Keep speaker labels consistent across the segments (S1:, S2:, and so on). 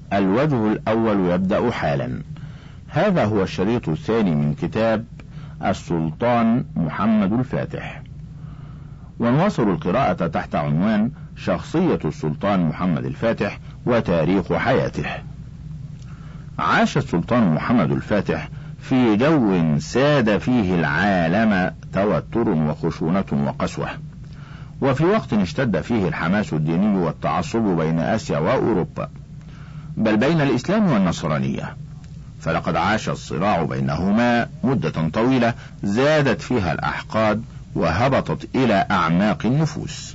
S1: الوجه الأول يبدأ حالا. هذا هو الشريط الثاني من كتاب السلطان محمد الفاتح، ونواصل القراءة تحت عنوان شخصية السلطان محمد الفاتح وتاريخ حياته. عاش السلطان محمد الفاتح في جو ساد فيه العالم توتر وخشونة وقسوة، وفي وقت اشتد فيه الحماس الديني والتعصب بين آسيا وأوروبا، بل بين الإسلام والنصرانية، فلقد عاش الصراع بينهما مدة طويلة زادت فيها الأحقاد وهبطت إلى أعماق النفوس،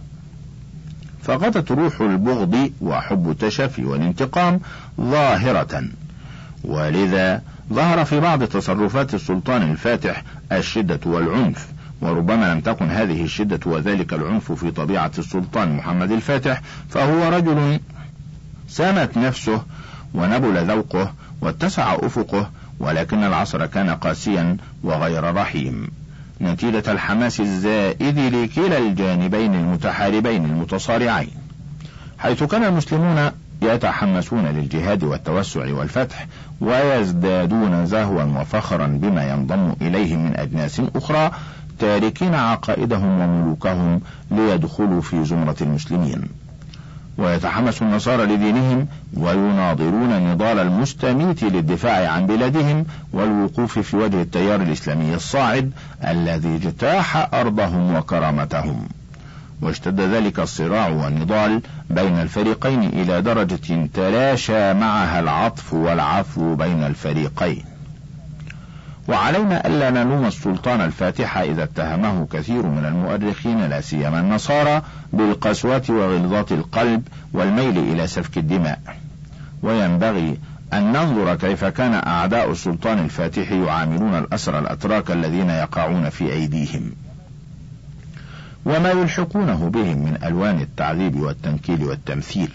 S1: فغدت روح البغض وحب التشافي والانتقام ظاهرة، ولذا ظهر في بعض تصرفات السلطان الفاتح الشدة والعنف، وربما لم تكن هذه الشدة وذلك العنف في طبيعة السلطان محمد الفاتح، فهو رجل سامت نفسه ونبل ذوقه واتسع أفقه، ولكن العصر كان قاسيا وغير رحيم نتيجة الحماس الزائد لكلا الجانبين المتحاربين المتصارعين، حيث كان المسلمون يتحمسون للجهاد والتوسع والفتح ويزدادون زهوا وفخرا بما ينضم إليه من أجناس أخرى، تاركين عقائدهم وملوكهم ليدخلوا في زمرة المسلمين، ويتحمس النصارى لدينهم ويناضلون نضال المستميت للدفاع عن بلادهم والوقوف في وجه التيار الإسلامي الصاعد الذي اجتاح أرضهم وكرامتهم. واشتد ذلك الصراع والنضال بين الفريقين إلى درجة تلاشى معها العطف والعفو بين الفريقين. وعلينا ألا نلوم السلطان الفاتح إذا اتهمه كثير من المؤرخين لا سيما النصارى بالقسوة وغلظة القلب والميل إلى سفك الدماء، وينبغي أن ننظر كيف كان أعداء السلطان الفاتح يعاملون الأسرى الأتراك الذين يقعون في أيديهم، وما يلحقونه بهم من ألوان التعذيب والتنكيل والتمثيل.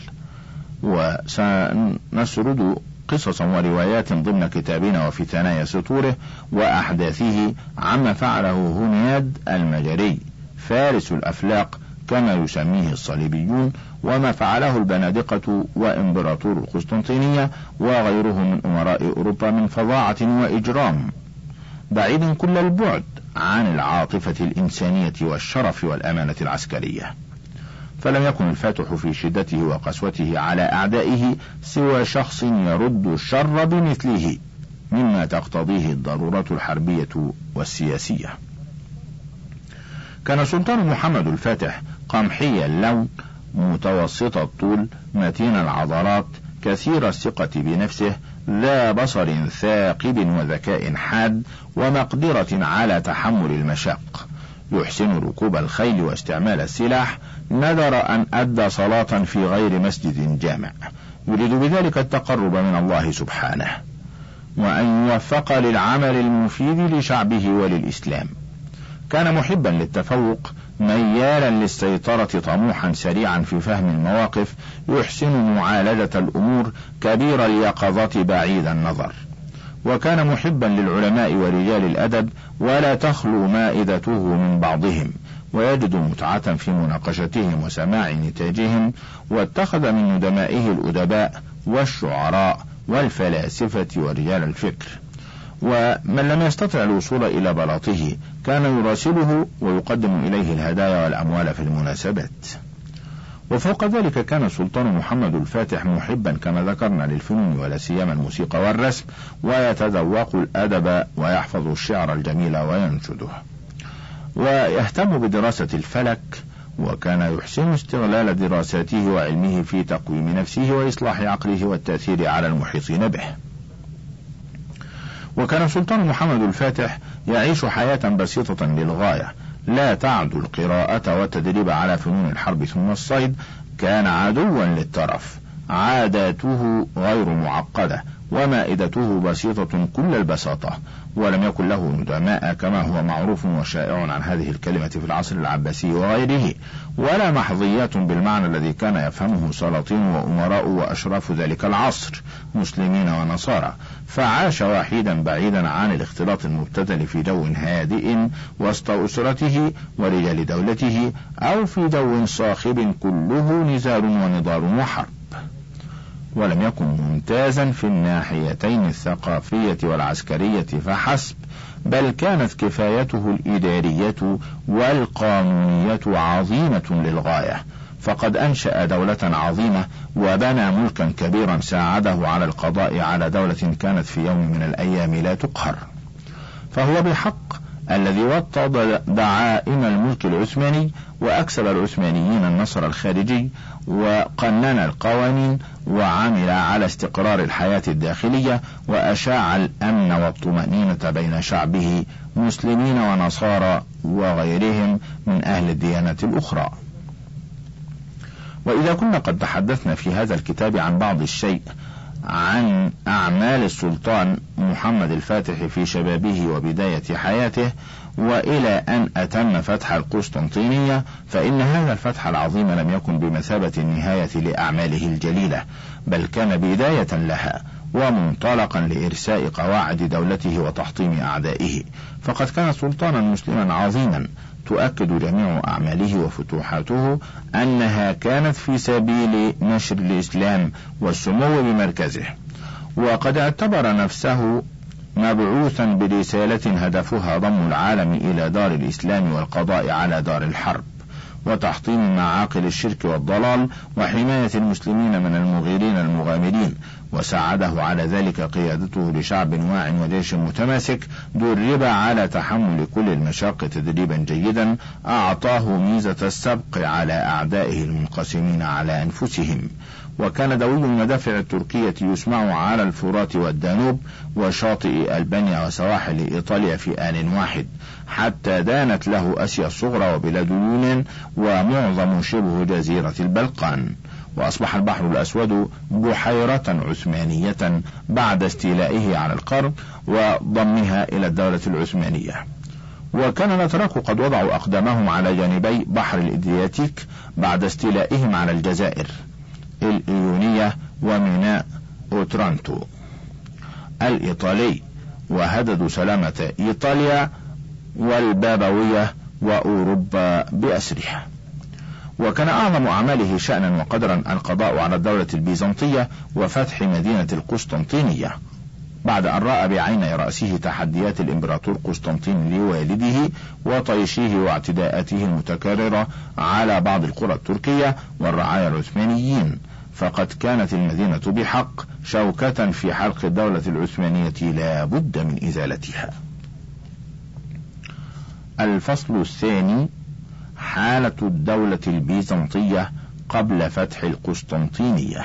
S1: وسنسرد قصصا وروايات ضمن كتابنا وفي ثنايا سطوره وأحداثه عما فعله هنياد المجري فارس الأفلاق كما يسميه الصليبيون، وما فعله البنادقة وإمبراطور القسطنطينية وغيرهم من أمراء أوروبا من فظاعة وإجرام، بعيد كل البعد عن العاطفة الإنسانية والشرف والأمانة العسكرية. فلم يكن الفاتح في شدته وقسوته على أعدائه سوى شخص يرد الشر بمثله مما تقتضيه الضرورة الحربية والسياسية. كان السلطان محمد الفاتح قمحي اللون متوسط الطول متين العضلات كثير الثقة بنفسه ذا بصر ثاقب وذكاء حاد ومقدرة على تحمل المشاق، يحسن ركوب الخيل واستعمال السلاح، نذر أن أدى صلاة في غير مسجد جامع يريد بذلك التقرب من الله سبحانه، وأن يوفق للعمل المفيد لشعبه وللإسلام. كان محبا للتفوق ميالا للسيطرة طموحا سريعا في فهم المواقف، يحسن معالجة الأمور كبير اليقظة بعيد النظر. وكان محبا للعلماء ورجال الأدب ولا تخلو مائدته من بعضهم، ويجد متعة في مناقشتهم وسماع نتاجهم، واتخذ من ندمائه الأدباء والشعراء والفلاسفة ورجال الفكر، ومن لم يستطع الوصول إلى بلاطه كان يراسله ويقدم إليه الهدايا والأموال في المناسبات. وفوق ذلك كان السلطان محمد الفاتح محبا كما ذكرنا للفنون ولا سيما الموسيقى والرسم، ويتذوق الأدب ويحفظ الشعر الجميل وينشده، ويهتم بدراسة الفلك، وكان يحسن استغلال دراساته وعلمه في تقويم نفسه وإصلاح عقله والتأثير على المحيطين به. وكان السلطان محمد الفاتح يعيش حياة بسيطة للغاية لا تعدو القراءة والتدريب على فنون الحرب ثم الصيد، كان عدوا للترف، عاداته غير معقدة ومائدته بسيطة كل البساطة، ولم يكن له ندماء كما هو معروف وشائع عن هذه الكلمة في العصر العباسي وغيره، ولا محظيات بالمعنى الذي كان يفهمه سلاطين وأمراء وأشراف ذلك العصر مسلمين ونصارى، فعاش وحيدا بعيدا عن الاختلاط المبتذل في جو هادئ وسط أسرته ورجال دولته، أو في جو صاخب كله نزال ونضال وحرب. ولم يكن ممتازا في الناحيتين الثقافية والعسكرية فحسب، بل كانت كفايته الإدارية والقانونية عظيمة للغاية، فقد أنشأ دولة عظيمة وبنى ملكا كبيرا ساعده على القضاء على دولة كانت في يوم من الأيام لا تقهر. فهو بالحق الذي وطد دعائم الملك العثماني، وأكسب العثمانيين النصر الخارجي، وقنن القوانين، وعمل على استقرار الحياة الداخلية، وأشاع الأمن والطمأنينة بين شعبه مسلمين ونصارى وغيرهم من أهل الديانات الأخرى. وإذا كنا قد تحدثنا في هذا الكتاب عن بعض الشيء عن أعمال السلطان محمد الفاتح في شبابه وبداية حياته وإلى أن أتم فتح القسطنطينية، فإن هذا الفتح العظيم لم يكن بمثابة النهاية لأعماله الجليلة، بل كان بداية لها ومنطلقا لإرساء قواعد دولته وتحطيم أعدائه، فقد كان سلطانا مسلما عظيما تؤكد جميع أعماله وفتوحاته أنها كانت في سبيل نشر الإسلام والسمو بمركزه، وقد اعتبر نفسه مبعوثا برسالة هدفها ضم العالم إلى دار الإسلام والقضاء على دار الحرب وتحطيم معاقل الشرك والضلال وحماية المسلمين من المغيرين المغامرين، وساعده على ذلك قيادته لشعب واع وجيش متماسك درب على تحمل كل المشاق تدريبا جيدا أعطاه ميزة السبق على أعدائه المنقسمين على أنفسهم. وكان دوي المدافع التركية يسمع على الفرات والدانوب وشاطئ ألبانيا وسواحل إيطاليا في آن واحد، حتى دانت له آسيا الصغرى وبلاد اليونان ومعظم شبه جزيرة البلقان، وأصبح البحر الأسود بحيرة عثمانية بعد استيلائه على القرب وضمها إلى الدولة العثمانية. وكان الأتراك قد وضعوا أقدامهم على جانبي بحر الإدرياتيك بعد استيلائهم على الجزائر الإيونية وميناء أوترانتو الإيطالي، وهددوا سلامة إيطاليا والبابوية وأوروبا بأسرها. وكان أعظم أعماله شأنا وقدرا القضاء على الدولة البيزنطية وفتح مدينة القسطنطينية، بعد أن رأى بعيني رأسه تحديات الإمبراطور قسطنطين لوالده وطيشه واعتداءاته المتكررة على بعض القرى التركية والرعايا العثمانيين، فقد كانت المدينة بحق شوكة في حلق الدولة العثمانية لا بد من إزالتها. الفصل الثاني: حالة الدولة البيزنطية قبل فتح القسطنطينية.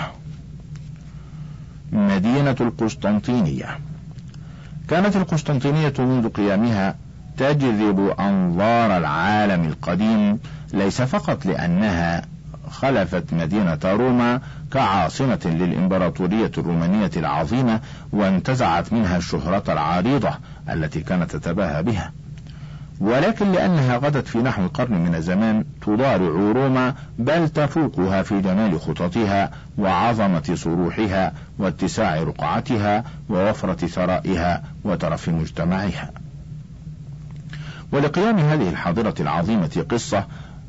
S1: مدينة القسطنطينية. كانت القسطنطينية منذ قيامها تجذب أنظار العالم القديم، ليس فقط لأنها خلفت مدينة روما كعاصمة للإمبراطورية الرومانية العظيمة وانتزعت منها الشهرة العريضة التي كانت تتباهى بها، ولكن لأنها غدت في نحو قرن من الزمان تضارع روما بل تفوقها في جمال خططها وعظمة صروحها واتساع رقعتها ووفرة ثرائها وترف مجتمعها. ولقيام هذه الحاضرة العظيمة قصة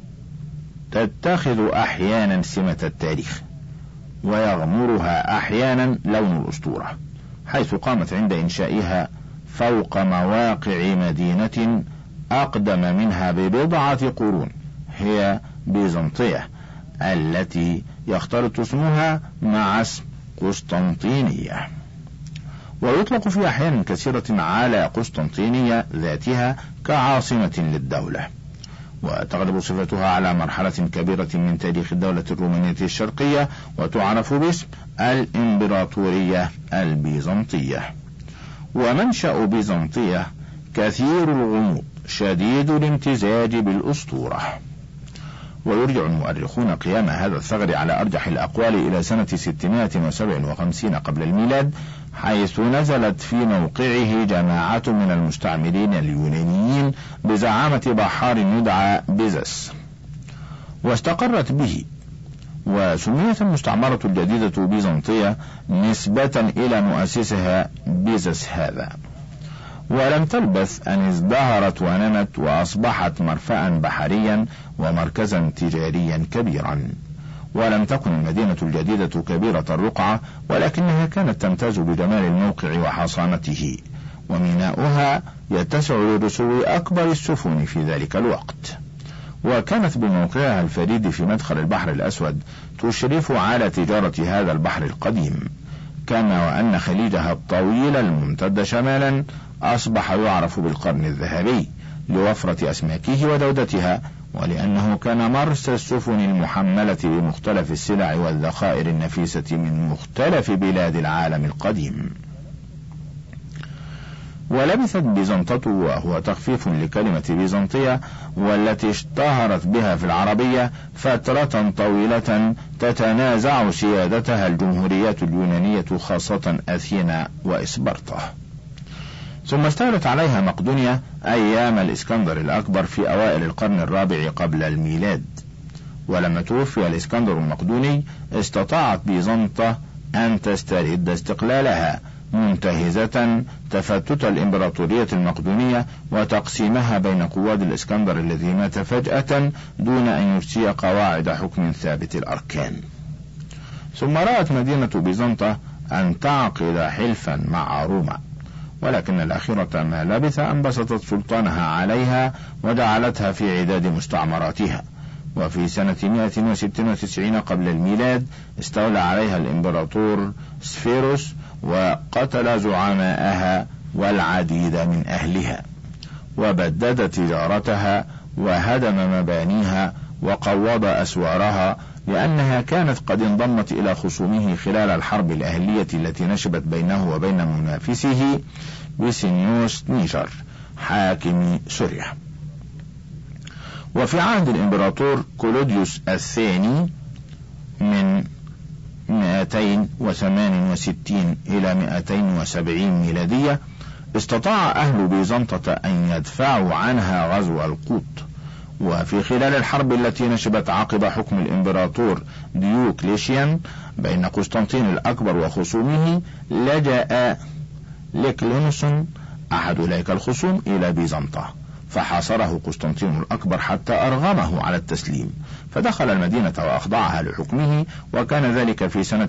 S1: تتخذ أحيانا سمة التاريخ ويغمرها أحيانا لون الأسطورة، حيث قامت عند إنشائها فوق مواقع مدينة أقدم منها ببضعة قرون، هي بيزنطية التي يختلط اسمها مع اسم قسطنطينية، ويطلق في أحيان كثيرة على قسطنطينية ذاتها كعاصمة للدولة، وتغلب صفتها على مرحلة كبيرة من تاريخ الدولة الرومانية الشرقية وتعرف باسم الإمبراطورية البيزنطية. ومنشأ بيزنطية كثير الغموض شديد الامتزاج بالأسطورة، ويرجع المؤرخون قيام هذا الثغر على أرجح الأقوال إلى سنة 657 قبل الميلاد، حيث نزلت في موقعه جماعة من المستعمرين اليونانيين بزعامة بحار يدعى بيزس، واستقرت به، وسميت المستعمرة الجديدة بيزنطية نسبة إلى مؤسسها بيزس هذا. ولم تلبث أن ازدهرت ونمت وأصبحت مرفأ بحريا ومركزا تجاريا كبيرا، ولم تكن المدينة الجديدة كبيرة الرقعة، ولكنها كانت تمتاز بجمال الموقع وحصانته، وميناؤها يتسع لرسو أكبر السفن في ذلك الوقت. وكانت بموقعها الفريد في مدخل البحر الأسود تشرف على تجارة هذا البحر القديم، كما وأن خليجها الطويل الممتد شمالا أصبح يعرف بالقرن الذهبي لوفرة أسماكه ودودتها، ولأنه كان مرسى السفن المحملة بمختلف السلع والذخائر النفيسة من مختلف بلاد العالم القديم. ولبثت بيزنطة، وهو تخفيف لكلمة بيزنطية والتي اشتهرت بها في العربية، فترة طويلة تتنازع سيادتها الجمهوريات اليونانية، خاصة أثينا وإسبرطة. ثم استولت عليها مقدونيا أيام الإسكندر الأكبر في أوائل القرن الرابع قبل الميلاد. ولما توفي الإسكندر المقدوني استطاعت بيزنطة أن تسترد استقلالها، منتهزة تفتت الإمبراطورية المقدونية وتقسيمها بين قواد الإسكندر الذي مات فجأة دون أن يرسي قواعد حكم ثابت الأركان. ثم رأت مدينة بيزنطة أن تعقد حلفا مع روما، ولكن الأخيرة ما لبث أن بسطت سلطانها عليها وجعلتها في عداد مستعمراتها. وفي سنة 196 قبل الميلاد استولى عليها الإمبراطور سفيروس وقتل زعماءها والعديد من أهلها، وبدد تجارتها وهدم مبانيها وقوض أسوارها، لأنها كانت قد انضمت إلى خصومه خلال الحرب الأهلية التي نشبت بينه وبين منافسه بسنيوس نيشر حاكم سوريا. وفي عهد الإمبراطور كلوديوس الثاني من 268 إلى 270 ميلادية استطاع أهل بيزنطة أن يدفعوا عنها غزو القوط. وفي خلال الحرب التي نشبت عقب حكم الإمبراطور ديوكليشيان بين قسطنطين الأكبر وخصومه، لجأ ليكلينوس أحد أولئك الخصوم إلى بيزنطة، فحاصره قسطنطين الأكبر حتى أرغمه على التسليم، فدخل المدينة وأخضعها لحكمه، وكان ذلك في سنة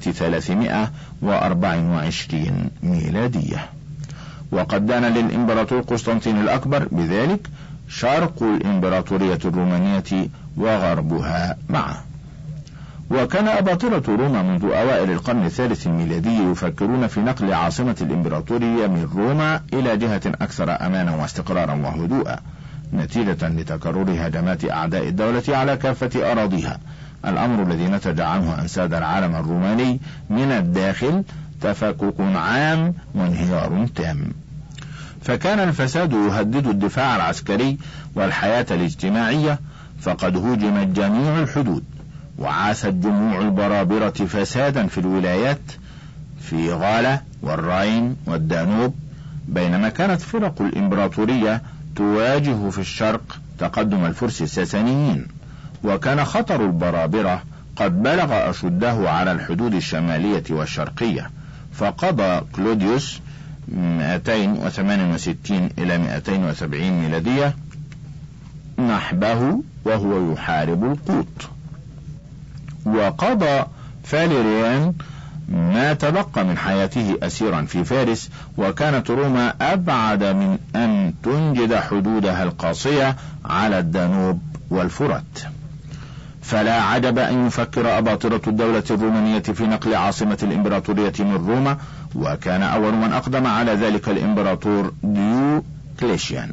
S1: 324 ميلادية. وقد دان للإمبراطور قسطنطين الأكبر بذلك شرق الإمبراطورية الرومانية وغربها معه. وكان أباطرة روما منذ أوائل القرن الثالث الميلادي يفكرون في نقل عاصمة الإمبراطورية من روما إلى جهة أكثر أمانا واستقرارا وهدوءا، نتيجة لتكرر هجمات أعداء الدولة على كافة أراضيها، الأمر الذي نتج عنه أن ساد العالم الروماني من الداخل تفكك عام وانهيار تام. فكان الفساد يهدد الدفاع العسكري والحياة الاجتماعية، فقد هوجمت جميع الحدود، وعاثت جموع البرابرة فسادا في الولايات في غالا والراين والدانوب، بينما كانت فرق الإمبراطورية تواجه في الشرق تقدم الفرس الساسانيين. وكان خطر البرابرة قد بلغ أشده على الحدود الشمالية والشرقية، فقضى كلوديوس 268 إلى 270 ميلادية نحبه وهو يحارب القوط. وقضى فاليريان ما تبقى من حياته أسيرا في فارس، وكانت روما أبعد من أن تنجد حدودها القاصية على الدانوب والفرات. فلا عجب أن يفكر أباطرة الدولة الرومانية في نقل عاصمة الإمبراطورية من روما، وكان أول من أقدم على ذلك الإمبراطور ديوكليشيان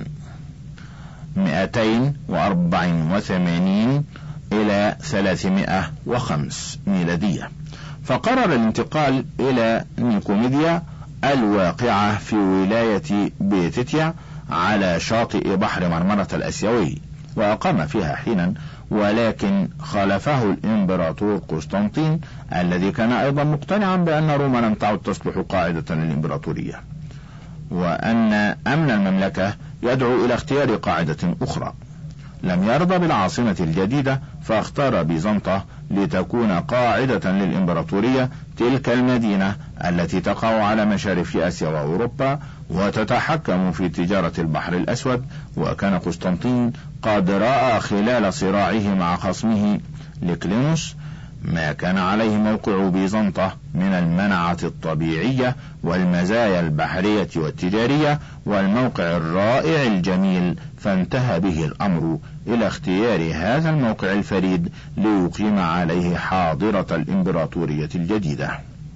S1: 284 إلى 305 ميلادية، فقرر الانتقال إلى نيكوميديا الواقعة في ولاية بيتيتيا على شاطئ بحر مرمرة الأسيوي، وأقام فيها حينا، ولكن خالفه الإمبراطور قسطنطين الذي كان أيضا مقتنعا بأن روما لم تعد تصلح قاعدة للإمبراطورية، وأن أمن المملكة يدعو إلى اختيار قاعدة أخرى. لم يرضى بالعاصمة الجديدة، فاختار بيزنطة لتكون قاعدة للإمبراطورية، تلك المدينة التي تقع على مشارف آسيا وأوروبا وتتحكم في تجارة البحر الأسود. وكان قسطنطين قد رأى خلال صراعه مع خصمه ليكلينوس ما كان عليه موقع بيزنطة من المنعة الطبيعية والمزايا البحرية والتجارية والموقع الرائع الجميل، فانتهى به الأمر إلى اختيار هذا الموقع الفريد ليقيم عليه حاضرة الإمبراطورية الجديدة.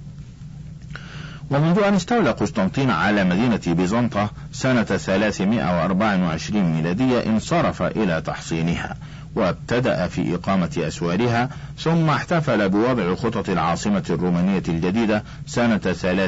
S1: ومنذ أن استولى قسطنطين على مدينة بيزنطة سنة 324 ميلادية انصرف إلى تحصينها وابتدأ في إقامة أسوارها، ثم احتفل بوضع خطط العاصمة الرومانية الجديدة سنة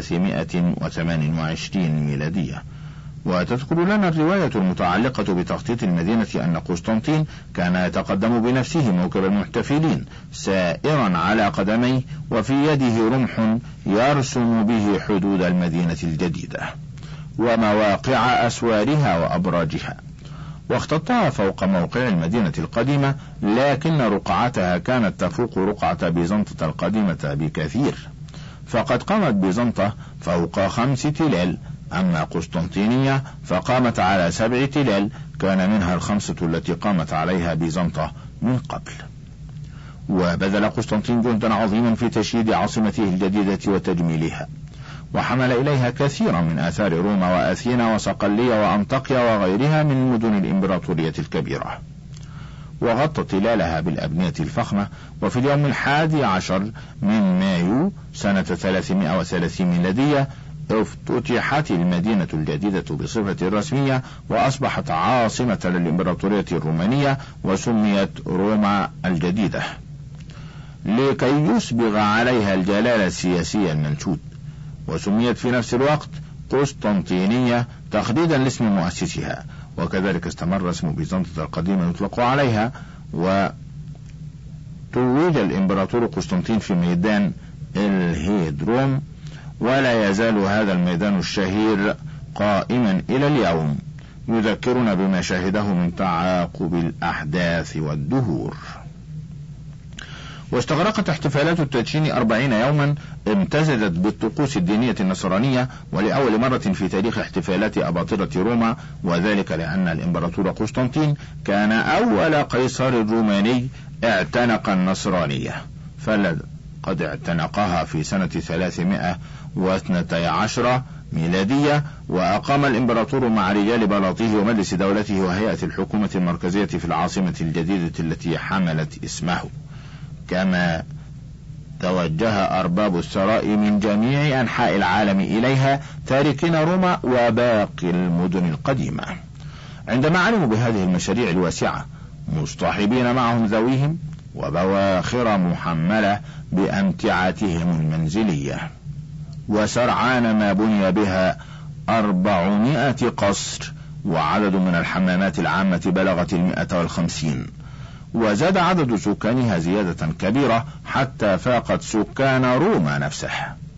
S1: 328 ميلادية. وتذكر لنا الرواية المتعلقة بتخطيط المدينة أن قسطنطين كان يتقدم بنفسه موكب المحتفلين سائرا على قدميه وفي يده رمح يرسم به حدود المدينة الجديدة ومواقع أسوارها وأبراجها، واختطها فوق موقع المدينة القديمة، لكن رقعتها كانت تفوق رقعة بيزنطة القديمة بكثير، فقد قامت بيزنطة فوق 5 تلال، أما قسطنطينية فقامت على 7 تلال، كان منها 5 التي قامت عليها بيزنطة من قبل. وبذل قسطنطين جهدا عظيما في تشييد عاصمته الجديدة وتجميلها، وحمل إليها كثيرا من آثار روما وأثينا وصقلية وأنطاكيا وغيرها من مدن الإمبراطورية الكبيرة، وغطى تلالها بالأبنية الفخمة. وفي اليوم 11 من مايو سنة 330 ميلادية افتتحت المدينة الجديدة بصفة رسمية وأصبحت عاصمة للإمبراطورية الرومانية وسميت روما الجديدة لكي يسبغ عليها الجلالة السياسية المنشود، وسميت في نفس الوقت قسطنطينية تخليدا لاسم مؤسسها. وكذلك استمر اسم بيزنطة القديمة يطلق عليها، وتوج الإمبراطور قسطنطين في ميدان الهيدروم، ولا يزال هذا الميدان الشهير قائما إلى اليوم يذكرنا بما شاهده من تعاقب الأحداث والدهور. واستغرقت احتفالات التدشين 40 يوما امتزجت بالطقوس الدينية النصرانية، ولأول مرة في تاريخ احتفالات أباطرة روما، وذلك لأن الإمبراطور قسطنطين كان أول قيصر روماني اعتنق النصرانية، فقد اعتنقها في سنة 312 ميلادية، وأقام الإمبراطور مع رجال بلاطه ومجلس دولته وهيئة الحكومة المركزية في العاصمة الجديدة التي حملت اسمه، كما توجه أرباب الثراء من جميع أنحاء العالم إليها تاركين روما وباقي المدن القديمة. عندما علموا بهذه المشاريع الواسعة مصطحبين معهم ذويهم وبواخر محملة بأمتعتهم المنزلية، وسرعان ما بني بها 400 قصر، وعدد من الحمامات العامة بلغت 150، وزاد عدد سكانها زيادة كبيرة حتى فاقت سكان روما نفسه.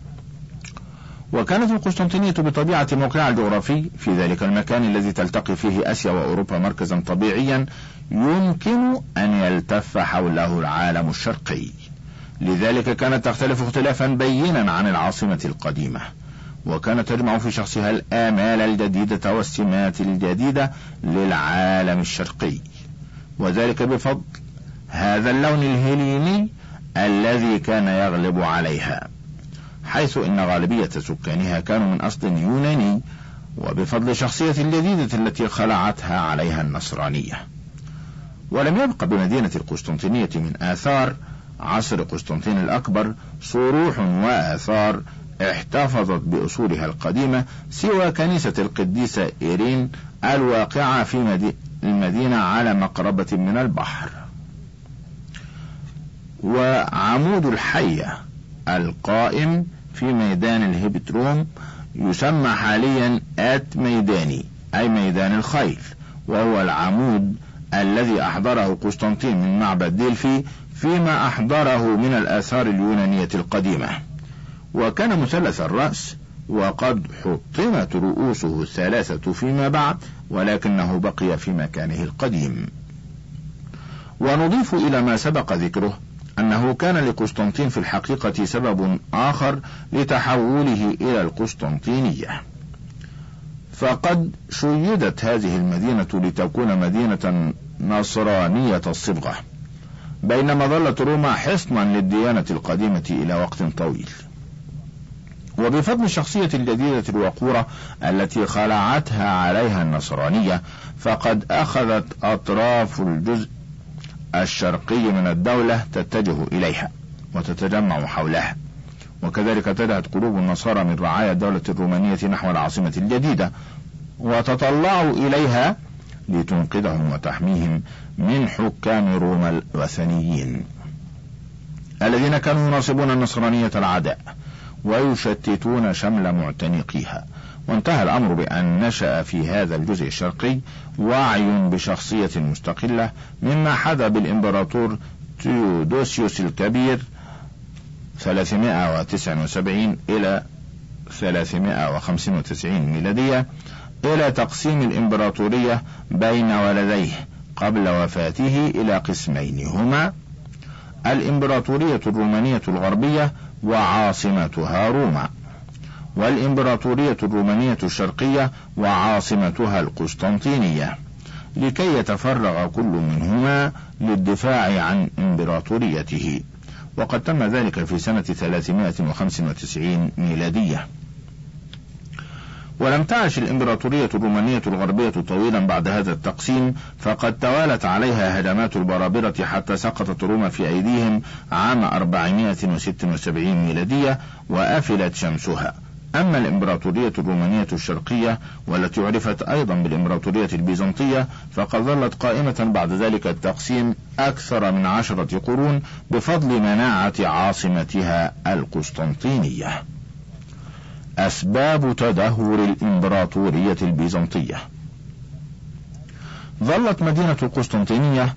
S1: وكانت القسطنطينية بطبيعة موقعها الجغرافي في ذلك المكان الذي تلتقي فيه آسيا وأوروبا مركزا طبيعيا يمكن أن يلتف حوله العالم الشرقي، لذلك كانت تختلف اختلافا بينا عن العاصمة القديمة، وكانت تجمع في شخصها الآمال الجديدة والسمات الجديدة للعالم الشرقي، وذلك بفضل هذا اللون الهيليني الذي كان يغلب عليها، حيث إن غالبية سكانها كانوا من أصل يوناني، وبفضل الشخصية الجديدة التي خلعتها عليها النصرانية. ولم يبق بمدينة القسطنطينية من آثار عصر قسطنطين الأكبر صروح وآثار احتفظت بأصولها القديمة سوى كنيسة القديسة إيرين الواقعة في المدينة على مقربة من البحر، وعمود الحية القائم في ميدان الهيبتروم يسمى حاليا آت ميداني أي ميدان الخيل، وهو العمود الذي أحضره قسطنطين من معبد ديلفي فيما أحضره من الآثار اليونانية القديمة، وكان مثلث الرأس، وقد حطمت رؤوسه الثلاثة فيما بعد، ولكنه بقي في مكانه القديم. ونضيف إلى ما سبق ذكره أنه كان لقسطنطين في الحقيقة سبب آخر لتحوله إلى القسطنطينية، فقد شيدت هذه المدينة لتكون مدينة نصرانية الصبغة، بينما ظلت روما حصنا للديانة القديمة إلى وقت طويل. وبفضل الشخصية الجديدة الوقورة التي خلعتها عليها النصرانية، فقد أخذت أطراف الجزء الشرقي من الدولة تتجه إليها وتتجمع حولها، وكذلك اتجهت قلوب النصارى من رعايا الدولة الرومانية نحو العاصمة الجديدة، وتطلعوا إليها لتنقذهم وتحميهم من حكام روما الوثنيين الذين كانوا يناصبون النصرانية العداء ويشتتون شمل معتنقيها. وانتهى الأمر بأن نشأ في هذا الجزء الشرقي وعي بشخصية مستقلة، مما حدا بالإمبراطور تيودوسيوس الكبير 379 إلى 395 ميلادية إلى تقسيم الإمبراطورية بين ولديه قبل وفاته إلى قسمين، هما الإمبراطورية الرومانية الغربية وعاصمتها روما، والإمبراطورية الرومانية الشرقية وعاصمتها القسطنطينية، لكي يتفرغ كل منهما للدفاع عن إمبراطوريته. وقد تم ذلك في سنة 395 ميلادية. ولم تعش الإمبراطورية الرومانية الغربية طويلا بعد هذا التقسيم، فقد توالت عليها هجمات البرابرة حتى سقطت روما في أيديهم عام 476 ميلادية وأفلت شمسها. أما الإمبراطورية الرومانية الشرقية والتي عرفت أيضا بالإمبراطورية البيزنطية، فقد ظلت قائمة بعد ذلك التقسيم أكثر من 10 قرون بفضل مناعة عاصمتها القسطنطينية. أسباب تدهور الإمبراطورية البيزنطية. ظلت مدينة القسطنطينية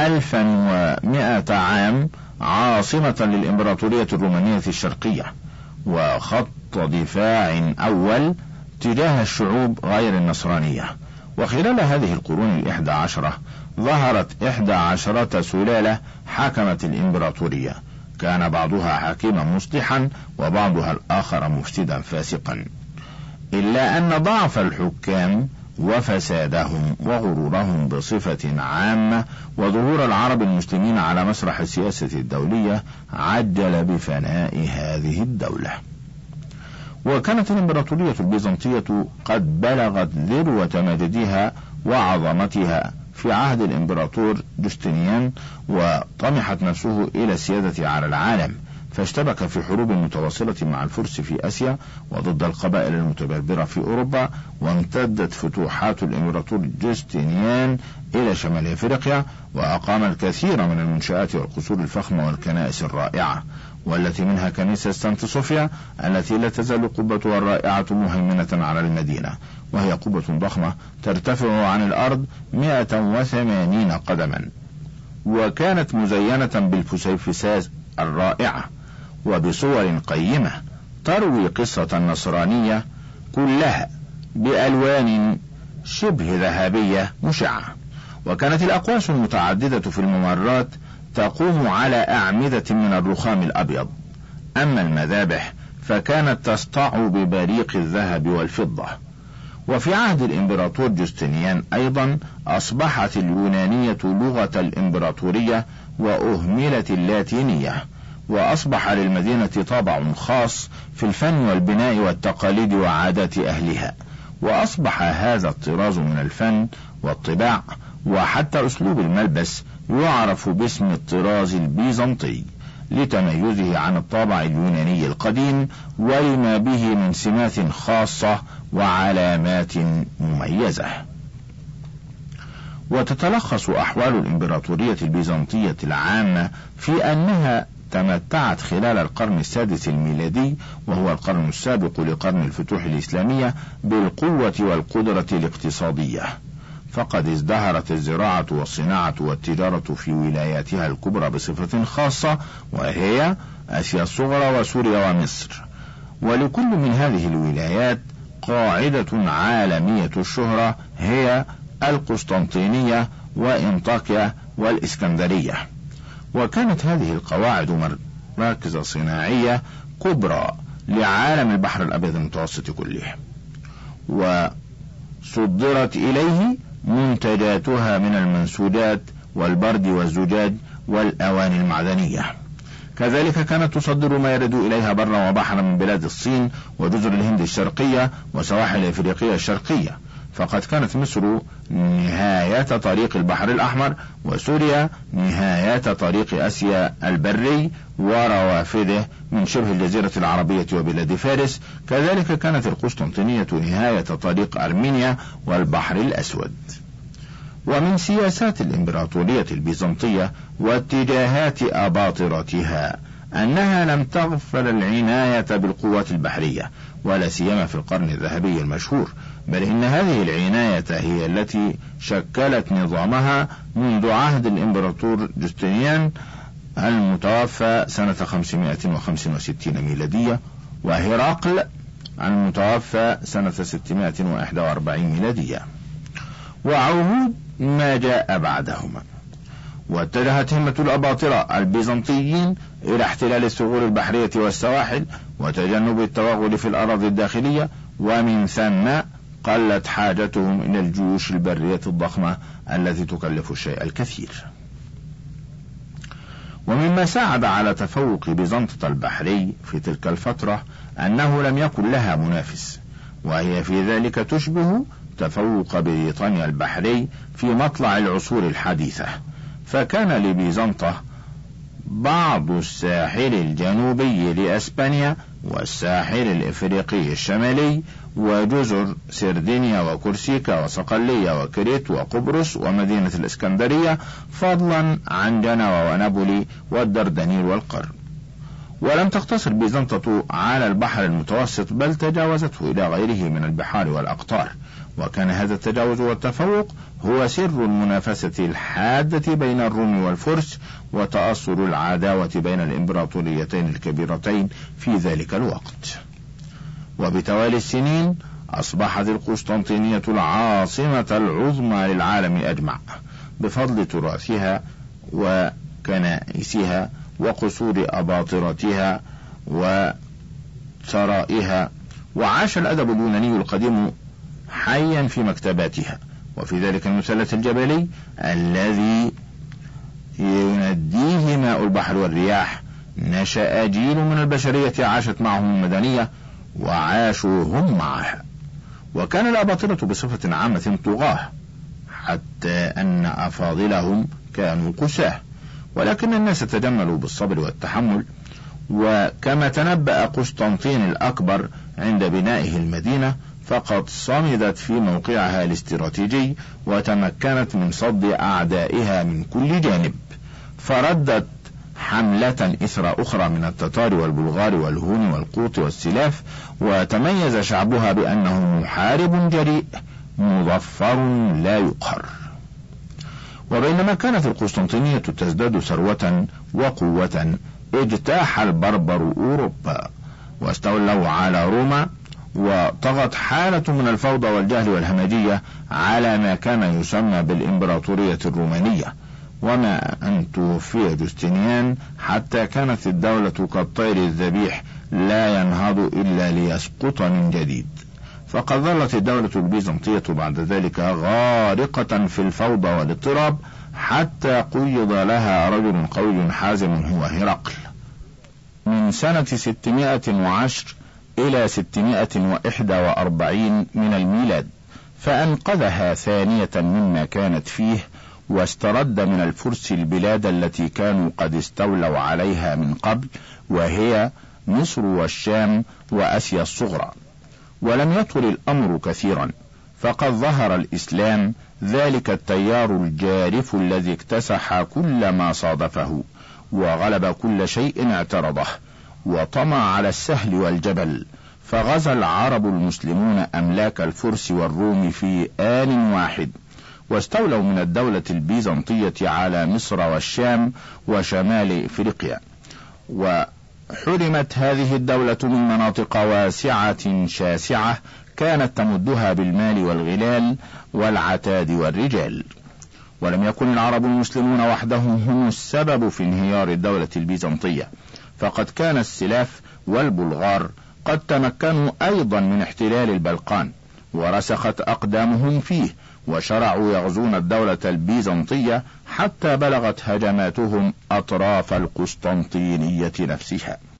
S1: 1100 عام عاصمة للإمبراطورية الرومانية الشرقية، وخط دفاع أول تجاه الشعوب غير النصرانية. وخلال هذه القرون 11 ظهرت 11 سلالة حكمت الإمبراطورية، كان بعضها حاكما مصلحا وبعضها الآخر مفسدا فاسقا، إلا أن ضعف الحكام وفسادهم وغرورهم بصفة عامة وظهور العرب المسلمين على مسرح السياسة الدولية عجل بفناء هذه الدولة. وكانت الإمبراطورية البيزنطية قد بلغت ذروة مجدها وعظمتها في عهد الإمبراطور جوستنيان، وطمحت نفسه إلى السيادة على العالم، فاشتبك في حروب متواصلة مع الفرس في آسيا وضد القبائل المتبربرة في أوروبا، وامتدت فتوحات الإمبراطور جوستنيان إلى شمال أفريقيا، وأقام الكثير من المنشآت والقصور الفخمة والكنائس الرائعة، والتي منها كنيسة سانت صوفيا التي لا تزال قبتها الرائعة مهيمنة على المدينة، وهي قبة ضخمة ترتفع عن الأرض 180 قدما، وكانت مزينة بالفسيفساء الرائعة وبصور قيمة تروي قصة النصرانية كلها بألوان شبه ذهبية مشعة. وكانت الأقواس المتعددة في الممرات تقوم على أعمدة من الرخام الأبيض، أما المذابح فكانت تسطع ببريق الذهب والفضة. وفي عهد الإمبراطور جوستنيان أيضا أصبحت اليونانية لغة الإمبراطورية وأهملت اللاتينية، وأصبح للمدينة طابع خاص في الفن والبناء والتقاليد وعادات أهلها، وأصبح هذا الطراز من الفن والطباع وحتى أسلوب الملبس يعرف باسم الطراز البيزنطي، لتميزه عن الطابع اليوناني القديم ولما به من سمات خاصة وعلامات مميزة. وتتلخص أحوال الإمبراطورية البيزنطية العامة في أنها تمتعت خلال القرن السادس الميلادي، وهو القرن السابق لقرن الفتوح الإسلامية، بالقوة والقدرة الاقتصادية، فقد ازدهرت الزراعة والصناعة والتجارة في ولاياتها الكبرى بصفة خاصة، وهي آسيا الصغرى وسوريا ومصر. ولكل من هذه الولايات قاعدة عالمية الشهرة هي القسطنطينية وإنطاكيا والإسكندرية. وكانت هذه القواعد مراكز صناعية كبرى لعالم البحر الأبيض المتوسط كله، وصدرت إليه منتجاتها من المنسوجات والبرد والزجاج والأواني المعدنية. كذلك كانت تصدر ما يرد إليها برا وبحرا من بلاد الصين وجزر الهند الشرقية وسواحل إفريقيا الشرقية، فقد كانت مصر نهاية طريق البحر الأحمر، وسوريا نهاية طريق آسيا البري وروافده من شبه الجزيرة العربية وبلاد فارس. كذلك كانت القسطنطينية نهاية طريق أرمينيا والبحر الأسود. ومن سياسات الإمبراطورية البيزنطية واتجاهات أباطرتها أنها لم تغفل العناية بالقوات البحرية، ولا سيما في القرن الذهبي المشهور، بل إن هذه العناية هي التي شكلت نظامها منذ عهد الإمبراطور جوستنيان المتوفى سنة 565 ميلادية، وهرقل المتوفى سنة 641 ميلادية، وعهود ما جاء بعدهما. واتجهت همة الأباطرة البيزنطيين إلى احتلال الثغور البحرية والسواحل وتجنب التوغل في الأراضي الداخلية، ومن ثم قلت حاجتهم إلى الجيوش البرية الضخمة التي تكلف الشيء الكثير. ومما ساعد على تفوق بيزنطة البحري في تلك الفترة أنه لم يكن لها منافس، وهي في ذلك تشبه تفوق بريطانيا البحري في مطلع العصور الحديثة، فكان لبيزنطة بعض الساحل الجنوبي لأسبانيا والساحل الإفريقي الشمالي وجزر سردينيا وكورسيكا وصقلية وكريت وقبرص ومدينة الإسكندرية، فضلا عن جنوة ونابولي والدردنيل والقرن. ولم تقتصر بيزنطة على البحر المتوسط، بل تجاوزته إلى غيره من البحار والأقطار، وكان هذا التجاوز والتفوق هو سر المنافسة الحادة بين الروم والفرس وتأصل العداوة بين الإمبراطوريتين الكبيرتين في ذلك الوقت. وبتوالي السنين أصبحت القسطنطينية العاصمة العظمى للعالم أجمع بفضل تراثها وكنائسها وقصور أباطرتها وثرائها، وعاش الأدب اليوناني القديم حيا في مكتباتها. وفي ذلك المثلث الجبلي الذي ينديه ماء البحر والرياح نشأ جيل من البشرية عاشت معهم المدنية وعاشوا هم معها. وكان الأباطرة بصفة عامة طغاة، حتى أن أفاضلهم كانوا قساة، ولكن الناس تجملوا بالصبر والتحمل. وكما تنبأ قسطنطين الأكبر عند بنائه المدينة، فقد صمدت في موقعها الاستراتيجي وتمكنت من صد أعدائها من كل جانب، فردت حملة إثر أخرى من التتار والبلغار والهون والقوط والسلاف، وتميز شعبها بأنه محارب جريء مظفر لا يقهر. وبينما كانت القسطنطينية تزداد ثروة وقوة، اجتاح البربر أوروبا واستولوا على روما، وطغت حالة من الفوضى والجهل والهمجية على ما كان يسمى بالإمبراطورية الرومانية. وما أن توفي جوستنيان حتى كانت الدولة كالطير الذبيح لا ينهض إلا ليسقط من جديد، فقد ظلت الدولة البيزنطية بعد ذلك غارقة في الفوضى والاضطراب حتى قيض لها رجل قوي حازم هو هرقل من سنة 610 إلى 641 من الميلاد، فأنقذها ثانية مما كانت فيه، واسترد من الفرس البلاد التي كانوا قد استولوا عليها من قبل، وهي مصر والشام وآسيا الصغرى. ولم يطول الأمر كثيرا، فقد ظهر الإسلام، ذلك التيار الجارف الذي اكتسح كل ما صادفه وغلب كل شيء اعترضه، وطمع على السهل والجبل، فغزا العرب المسلمون أملاك الفرس والروم في آن واحد، واستولوا من الدولة البيزنطية على مصر والشام وشمال إفريقيا. وحرمت هذه الدولة من مناطق واسعة شاسعة كانت تمدها بالمال والغلال والعتاد والرجال. ولم يكن العرب المسلمون وحدهم هم السبب في انهيار الدولة البيزنطية، فقد كان السلاف والبلغار قد تمكنوا أيضا من احتلال البلقان، ورسخت أقدامهم فيه، وشرعوا يغزون الدولة البيزنطية حتى بلغت هجماتهم أطراف القسطنطينية نفسها.